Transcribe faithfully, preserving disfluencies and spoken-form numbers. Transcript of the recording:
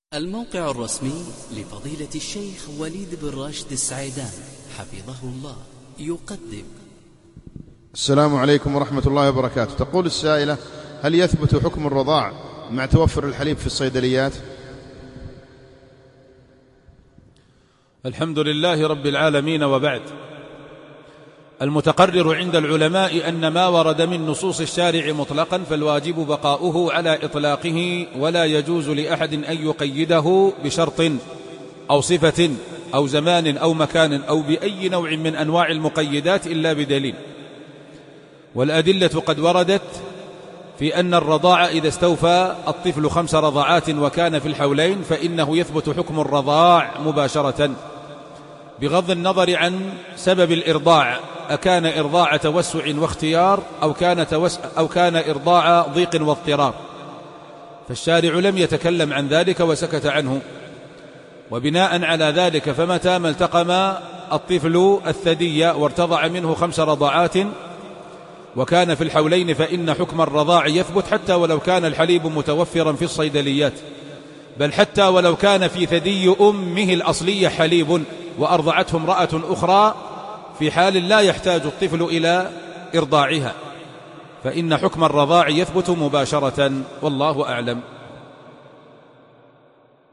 الموقع الرسمي لفضيلة الشيخ وليد بن راشد السعيدان حفظه الله يقدم. السلام عليكم ورحمة الله وبركاته. تقول السائلة: هل يثبت حكم الرضاع مع توفر الحليب في الصيدليات؟ الحمد لله رب العالمين، وبعد. المتقرر عند العلماء أن ما ورد من نصوص الشارع مطلقا فالواجب بقاؤه على إطلاقه، ولا يجوز لأحد أن يقيده بشرط أو صفة أو زمان أو مكان أو بأي نوع من أنواع المقيدات إلا بدليل. والأدلة قد وردت في أن الرضاعة إذا استوفى الطفل خمس رضعات وكان في الحولين فإنه يثبت حكم الرضاع مباشرة، بغض النظر عن سبب الإرضاع، أكان إرضاع توسع واختيار أو كان, توس أو كان إرضاع ضيق واضطرار، فالشارع لم يتكلم عن ذلك وسكت عنه. وبناء على ذلك فمتى ما التقم الطفل الثدي وارتضع منه خمس رضعات وكان في الحولين فإن حكم الرضاع يثبت، حتى ولو كان الحليب متوفرا في الصيدليات، بل حتى ولو كان في ثدي أمه الأصلية حليب وأرضعته امرأة أخرى في حال لا يحتاج الطفل إلى إرضاعها، فإن حكم الرضاع يثبت مباشرة، والله أعلم.